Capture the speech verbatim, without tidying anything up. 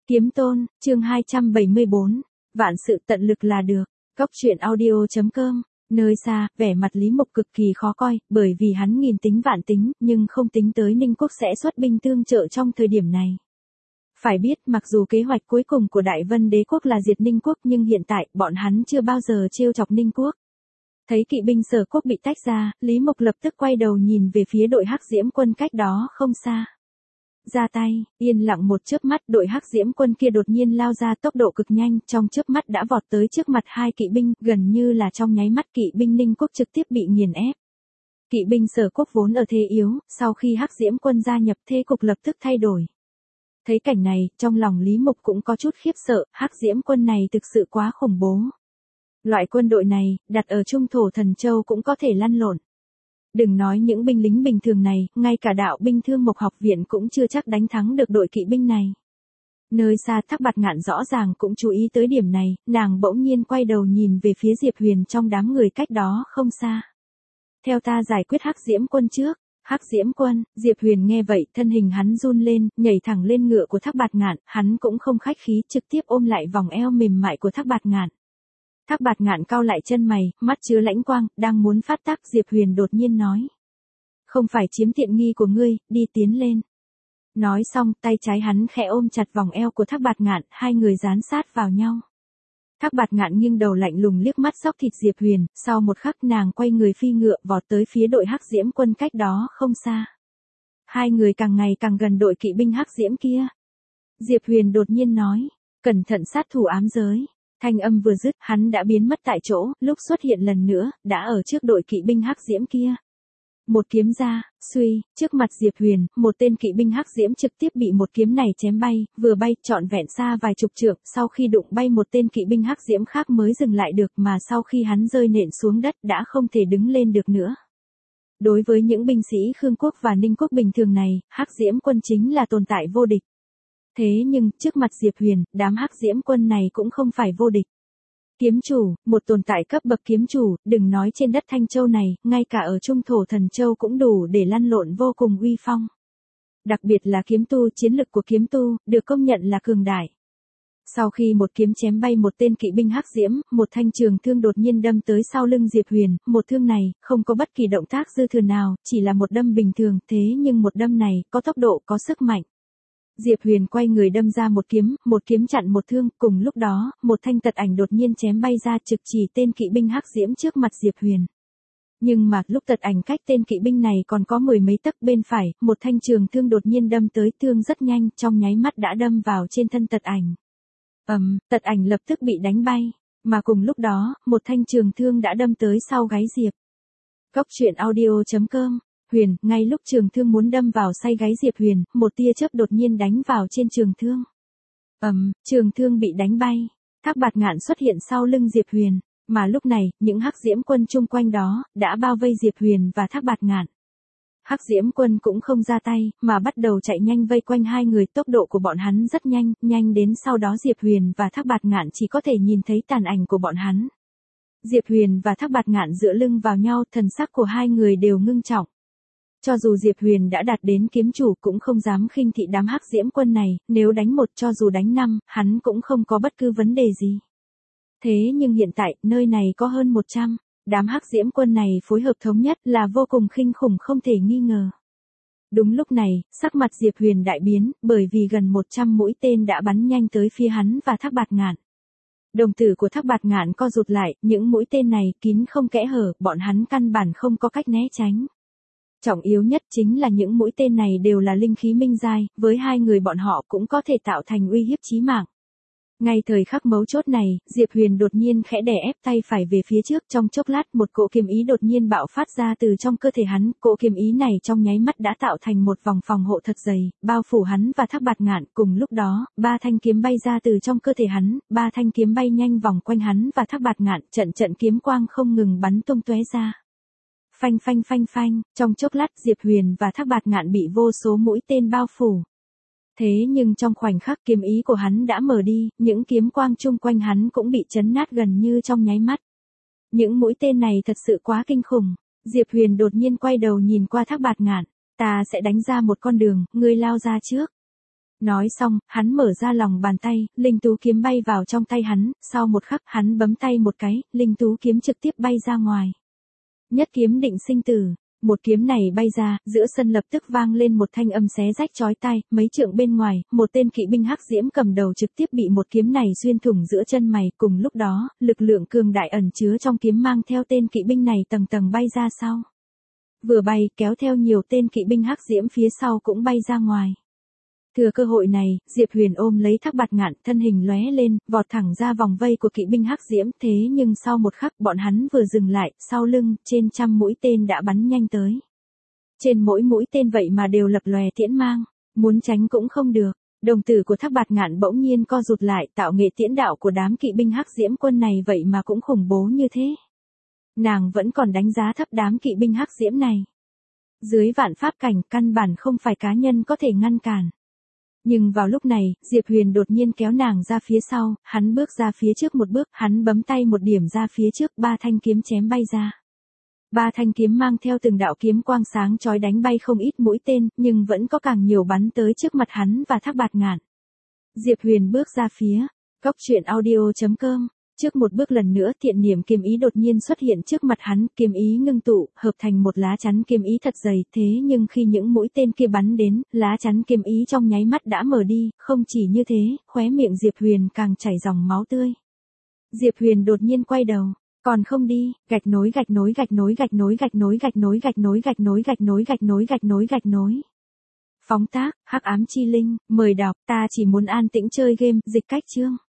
Kiếm tôn, chương hai trăm bảy mươi bốn, vạn sự tận lực là được. Cốc truyện audio chấm com. Nơi xa, vẻ mặt Lý Mục cực kỳ khó coi, bởi vì hắn nghìn tính vạn tính, nhưng không tính tới Ninh Quốc sẽ xuất binh tương trợ trong thời điểm này. Phải biết, mặc dù kế hoạch cuối cùng của Đại Vân Đế quốc là diệt Ninh Quốc, nhưng hiện tại, bọn hắn chưa bao giờ trêu chọc Ninh Quốc. Thấy kỵ binh Sở Quốc bị tách ra, Lý Mục lập tức quay đầu nhìn về phía đội Hắc Diễm quân cách đó không xa. Ra tay, yên lặng một chớp mắt, đội Hắc Diễm quân kia đột nhiên lao ra tốc độ cực nhanh, trong chớp mắt đã vọt tới trước mặt hai kỵ binh, gần như là trong nháy mắt kỵ binh Ninh Quốc trực tiếp bị nghiền ép. Kỵ binh Sở Quốc vốn ở thế yếu, sau khi Hắc Diễm quân gia nhập thế cục lập tức thay đổi. Thấy cảnh này, trong lòng Lý Mục cũng có chút khiếp sợ, Hắc Diễm quân này thực sự quá khủng bố. Loại quân đội này, đặt ở Trung Thổ Thần Châu cũng có thể lăn lộn. Đừng nói những binh lính bình thường này, ngay cả đạo binh Thương Mộc học viện cũng chưa chắc đánh thắng được đội kỵ binh này. Nơi xa Thác Bạt Ngạn rõ ràng cũng chú ý tới điểm này, nàng bỗng nhiên quay đầu nhìn về phía Diệp Huyền trong đám người cách đó không xa. Theo ta giải quyết Hắc Diễm quân trước. Hắc Diễm quân, Diệp Huyền nghe vậy, thân hình hắn run lên, nhảy thẳng lên ngựa của Thác Bạt Ngạn, hắn cũng không khách khí, trực tiếp ôm lại vòng eo mềm mại của Thác Bạt Ngạn. Thác Bạt Ngạn cau lại chân mày, mắt chứa lãnh quang, đang muốn phát tác, Diệp Huyền đột nhiên nói: "Không phải chiếm tiện nghi của ngươi, đi tiến lên." Nói xong, tay trái hắn khẽ ôm chặt vòng eo của Thác Bạt Ngạn, hai người dán sát vào nhau. Thác Bạt Ngạn nghiêng đầu lạnh lùng liếc mắt xóc thịt Diệp Huyền, sau một khắc nàng quay người phi ngựa vọt tới phía đội Hắc Diễm quân cách đó không xa. Hai người càng ngày càng gần đội kỵ binh Hắc Diễm kia. Diệp Huyền đột nhiên nói: "Cẩn thận sát thủ ám giới." Thanh âm vừa dứt, hắn đã biến mất tại chỗ, lúc xuất hiện lần nữa, đã ở trước đội kỵ binh Hắc Diễm kia. Một kiếm ra, suy, trước mặt Diệp Huyền, một tên kỵ binh Hắc Diễm trực tiếp bị một kiếm này chém bay, vừa bay, trọn vẹn xa vài chục trượng, sau khi đụng bay một tên kỵ binh Hắc Diễm khác mới dừng lại được, mà sau khi hắn rơi nện xuống đất đã không thể đứng lên được nữa. Đối với những binh sĩ Khương Quốc và Ninh Quốc bình thường này, Hắc Diễm quân chính là tồn tại vô địch. Thế nhưng, trước mặt Diệp Huyền, đám Hắc Diễm quân này cũng không phải vô địch. Kiếm chủ, một tồn tại cấp bậc kiếm chủ, đừng nói trên đất Thanh Châu này, ngay cả ở Trung Thổ Thần Châu cũng đủ để lăn lộn vô cùng uy phong. Đặc biệt là kiếm tu, chiến lực của kiếm tu, được công nhận là cường đại. Sau khi một kiếm chém bay một tên kỵ binh Hắc Diễm, một thanh trường thương đột nhiên đâm tới sau lưng Diệp Huyền, một thương này, không có bất kỳ động tác dư thừa nào, chỉ là một đâm bình thường, thế nhưng một đâm này, có tốc độ, có sức mạnh. Diệp Huyền quay người đâm ra một kiếm, một kiếm chặn một thương, cùng lúc đó, một thanh tật ảnh đột nhiên chém bay ra trực chỉ tên kỵ binh Hắc Diễm trước mặt Diệp Huyền. Nhưng mà, lúc tật ảnh cách tên kỵ binh này còn có mười mấy tấc bên phải, một thanh trường thương đột nhiên đâm tới, thương rất nhanh, trong nháy mắt đã đâm vào trên thân tật ảnh. Ầm, um, tật ảnh lập tức bị đánh bay, mà cùng lúc đó, một thanh trường thương đã đâm tới sau gáy Diệp. Cốc truyện audio chấm com. Huyền, ngay lúc trường thương muốn đâm vào say gáy Diệp Huyền, một tia chớp đột nhiên đánh vào trên trường thương. Ầm, um, trường thương bị đánh bay. Thác Bạt Ngạn xuất hiện sau lưng Diệp Huyền, mà lúc này, những Hắc Diễm quân chung quanh đó đã bao vây Diệp Huyền và Thác Bạt Ngạn. Hắc Diễm quân cũng không ra tay, mà bắt đầu chạy nhanh vây quanh hai người, tốc độ của bọn hắn rất nhanh, nhanh đến sau đó Diệp Huyền và Thác Bạt Ngạn chỉ có thể nhìn thấy tàn ảnh của bọn hắn. Diệp Huyền và Thác Bạt Ngạn dựa lưng vào nhau, thần sắc của hai người đều ngưng trọng. Cho dù Diệp Huyền đã đạt đến kiếm chủ cũng không dám khinh thị đám Hắc Diễm quân này, nếu đánh một cho dù đánh năm, hắn cũng không có bất cứ vấn đề gì. Thế nhưng hiện tại, nơi này có hơn một trăm, đám Hắc Diễm quân này phối hợp thống nhất là vô cùng kinh khủng không thể nghi ngờ. Đúng lúc này, sắc mặt Diệp Huyền đại biến, bởi vì gần một trăm mũi tên đã bắn nhanh tới phía hắn và Thác Bạt Ngạn. Đồng tử của Thác Bạt Ngạn co rụt lại, những mũi tên này kín không kẽ hở, bọn hắn căn bản không có cách né tránh. Trọng yếu nhất chính là những mũi tên này đều là linh khí minh giai, với hai người bọn họ cũng có thể tạo thành uy hiếp chí mạng. Ngay thời khắc mấu chốt này, Diệp Huyền đột nhiên khẽ đè ép tay phải về phía trước, trong chốc lát một cỗ kiếm ý đột nhiên bạo phát ra từ trong cơ thể hắn, cỗ kiếm ý này trong nháy mắt đã tạo thành một vòng phòng hộ thật dày, bao phủ hắn và Thác Bạt Ngạn, cùng lúc đó, ba thanh kiếm bay ra từ trong cơ thể hắn, ba thanh kiếm bay nhanh vòng quanh hắn và Thác Bạt Ngạn, trận trận kiếm quang không ngừng bắn tung tóe ra. Phanh phanh phanh phanh, trong chốc lát Diệp Huyền và Thác Bạt Ngạn bị vô số mũi tên bao phủ. Thế nhưng trong khoảnh khắc kiếm ý của hắn đã mở đi, những kiếm quang chung quanh hắn cũng bị chấn nát gần như trong nháy mắt. Những mũi tên này thật sự quá kinh khủng. Diệp Huyền đột nhiên quay đầu nhìn qua Thác Bạt Ngạn, ta sẽ đánh ra một con đường, ngươi lao ra trước. Nói xong, hắn mở ra lòng bàn tay, linh tú kiếm bay vào trong tay hắn, sau một khắc hắn bấm tay một cái, linh tú kiếm trực tiếp bay ra ngoài. Nhất kiếm định sinh tử, một kiếm này bay ra, giữa sân lập tức vang lên một thanh âm xé rách chói tai, mấy trượng bên ngoài, một tên kỵ binh hắc diễm cầm đầu trực tiếp bị một kiếm này xuyên thủng giữa chân mày, cùng lúc đó, lực lượng cường đại ẩn chứa trong kiếm mang theo tên kỵ binh này tầng tầng bay ra sau. Vừa bay, kéo theo nhiều tên kỵ binh hắc diễm phía sau cũng bay ra ngoài. Thừa cơ hội này, Diệp Huyền ôm lấy Thác Bạt Ngạn, thân hình lóe lên, vọt thẳng ra vòng vây của kỵ binh hắc diễm, thế nhưng sau một khắc, bọn hắn vừa dừng lại, sau lưng, trên trăm mũi tên đã bắn nhanh tới. Trên mỗi mũi tên vậy mà đều lập lòe tiễn mang, muốn tránh cũng không được. Đồng tử của Thác Bạt Ngạn bỗng nhiên co rụt lại, tạo nghệ tiễn đạo của đám kỵ binh hắc diễm quân này vậy mà cũng khủng bố như thế. Nàng vẫn còn đánh giá thấp đám kỵ binh hắc diễm này. Dưới vạn pháp cảnh, căn bản không phải cá nhân có thể ngăn cản. Nhưng vào lúc này, Diệp Huyền đột nhiên kéo nàng ra phía sau, hắn bước ra phía trước một bước, hắn bấm tay một điểm ra phía trước, ba thanh kiếm chém bay ra. Ba thanh kiếm mang theo từng đạo kiếm quang sáng chói đánh bay không ít mũi tên, nhưng vẫn có càng nhiều bắn tới trước mặt hắn và Thác Bạt Ngạn. Diệp Huyền bước ra phía, góc truyện audio chấm com. Trước một bước lần nữa, thiện niệm kiếm ý đột nhiên xuất hiện trước mặt hắn, kiếm ý ngưng tụ, hợp thành một lá chắn kiếm ý thật dày, thế nhưng khi những mũi tên kia bắn đến, lá chắn kiếm ý trong nháy mắt đã mở đi, không chỉ như thế, khóe miệng Diệp Huyền càng chảy dòng máu tươi. Diệp Huyền đột nhiên quay đầu, còn không đi, gạch nối gạch nối gạch nối gạch nối gạch nối gạch nối gạch nối gạch nối gạch nối gạch nối gạch nối gạch nối. Phóng tác, Hắc Ám Chi Linh, mời đọc, ta chỉ muốn an tĩnh chơi game, dịch cách chương.